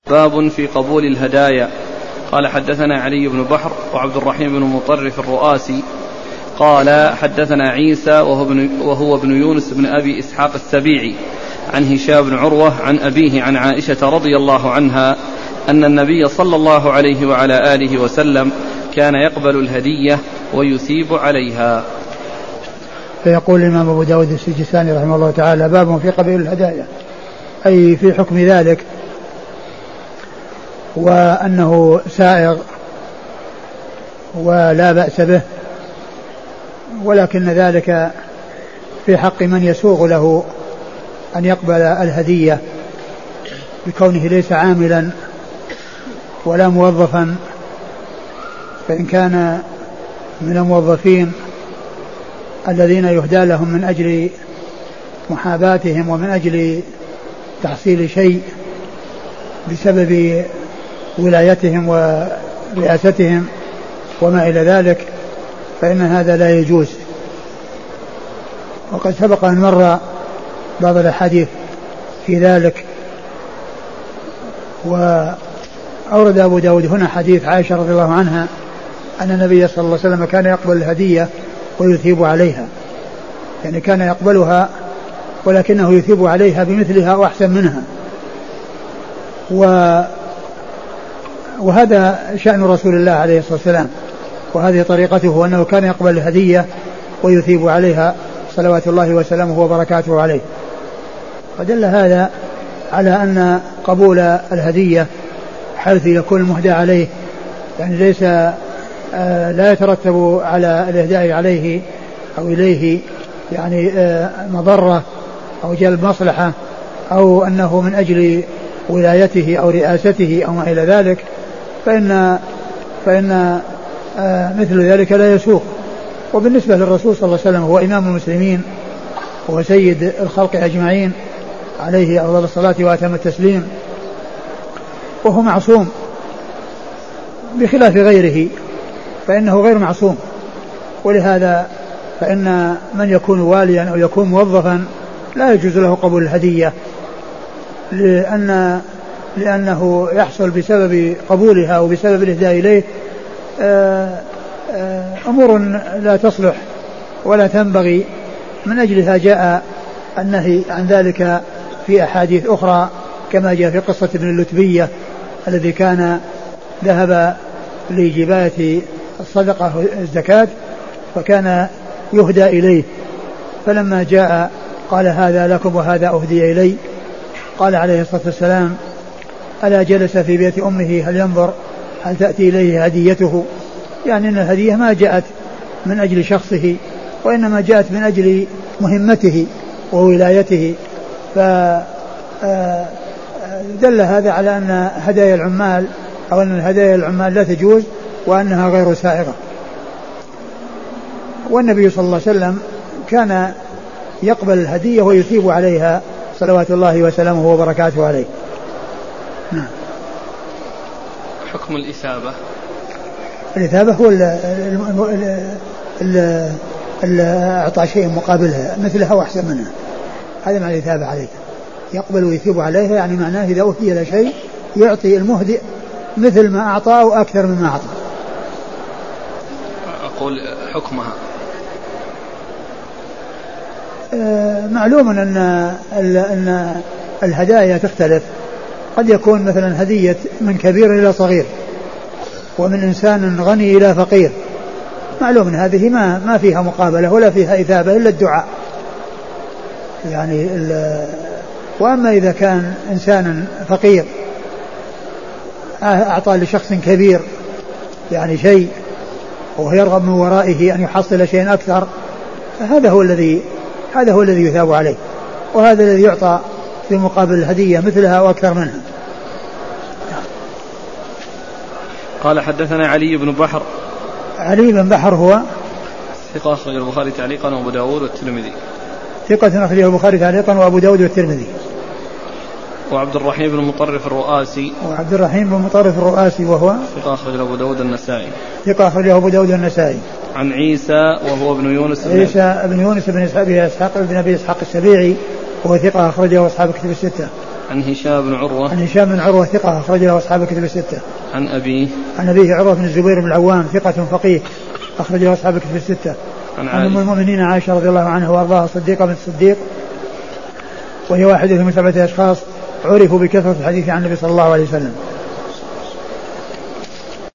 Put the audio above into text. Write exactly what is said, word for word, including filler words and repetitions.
باب في قبول الهدايا. قال حدثنا علي بن بحر وعبد الرحيم بن مطرف الرؤاسي قال حدثنا عيسى وهو ابن, وهو ابن يونس بن أبي إسحاق السبيعي عن هشام بن عروة عن أبيه عن عائشة رضي الله عنها أن النبي صلى الله عليه وعلى آله وسلم كان يقبل الهدية ويثيب عليها. فيقول الإمام أبو داود السجستاني رحمه الله تعالى: باب في قبول الهدايا، أي في حكم ذلك، وأنه سائغ ولا بأس به، ولكن ذلك في حق من يسوغ له أن يقبل الهدية بكونه ليس عاملا ولا موظفا. فإن كان من الموظفين الذين يهدى لهم من أجل محاباتهم ومن أجل تحصيل شيء بسبب ولايتهم ورئاستهم وما إلى ذلك، فإن هذا لا يجوز. وقد سبق أن مر بعض الأحاديث في ذلك. وأورد أبو داود هنا حديث عائشة رضي الله عنها أن النبي صلى الله عليه وسلم كان يقبل الهدية ويثيب عليها، يعني كان يقبلها ولكنه يثيب عليها بمثلها وأحسن منها. و وهذا شأن رسول الله عليه الصلاة والسلام، وهذه طريقته، أنه كان يقبل الهدية ويثيب عليها صلوات الله وسلامه وبركاته عليه. ودل هذا على أن قبول الهدية حيث يكون المهدى عليه يعني ليس آه لا يترتب على الإهداء عليه أو إليه يعني آه مضرة أو جلب مصلحة أو أنه من أجل ولايته أو رئاسته أو ما إلى ذلك، فإن, فإن آه مثل ذلك لا يسوق. وبالنسبة للرسول صلى الله عليه وسلم هو إمام المسلمين وهو سيد الخلق أجمعين عليه أفضل الصلاة وأتم التسليم، وهو معصوم بخلاف غيره فإنه غير معصوم. ولهذا فإن من يكون واليا أو يكون موظفا لا يجوز له قبول الهدية، لأن لأنه يحصل بسبب قبولها وبسبب الإهداء إليه أمور لا تصلح ولا تنبغي. من أجلها جاء النهي عن ذلك في أحاديث أخرى، كما جاء في قصة ابن اللتبية الذي كان ذهب لجباية الصدقة الزكاة فكان يهدى إليه، فلما جاء قال: هذا لكم وهذا أهدي إلي. قال عليه الصلاة والسلام: ألا جلس في بيت أمه هل ينظر هل تأتي إليه هديته؟ يعني أن الهدية ما جاءت من أجل شخصه وإنما جاءت من أجل مهمته وولايته. فدل هذا على أن هدايا العمال أو أن الهدايا العمال لا تجوز وأنها غير سائغة. والنبي صلى الله عليه وسلم كان يقبل الهدية ويثيب عليها صلوات الله وسلامه وبركاته عليه. نعم. حكم الإثابة. الإثابة هو الإعطاء شيء مقابلها مثلها وأحسن منها، هذا معنى الإثابة عليه. يقبل ويثيب عليها يعني معناه إذا أهدي له شيء يعطي المهدئ مثل ما أعطاه وأكثر مما أعطى. أقول حكمها. آه معلوم أن أن الهدايا تختلف، قد يكون مثلا هدية من كبير إلى صغير ومن إنسان غني إلى فقير، معلوم أن هذه ما ما فيها مقابلة ولا فيها إثابة إلا الدعاء يعني. وأما إذا كان إنسان فقير أعطى لشخص كبير يعني شيء وهو يرغب من ورائه أن يحصل شيء أكثر، فهذا هو الذي هذا هو الذي يثاب عليه، وهذا الذي يعطى في مقابل الهدية مثلها وأكثر منها. قال حدثنا علي بن بحر. علي بن بحر هو ثقة أخرجه البخاري تعليقا وأبو داود والترمذي. ثقة أخرجه البخاري تعليقا وأبو داود والترمذي. وعبد الرحيم بن مطرف الرؤاسي. وعبد الرحيم بن مطرف الرؤاسي وهو ثقة أخرجه أبو داود النسائي. ثقة أخرجه أبو داود النسائي. عن عيسى وهو ابن يونس. عيسى بن يونس بن إسحاق بن أبي إسحاق السبيعي وهو ثقة أخرجه أصحاب كتب الستة. عن هشام بن عروة. عن هشام بن عروة ثقة أخرج له أصحاب الكتب الستة. عن أبيه. عن أبيه عروة بن الزبير بن العوام ثقة فقيه أخرج له أصحاب الكتب الستة. عن, عن أم المؤمنين عائشة رضي الله عنها وأرضاها الصديقة بنت الصديق، وهي واحدة من سبعة أشخاص عرفوا بكثرة الحديث عن النبي صلى الله عليه وسلم.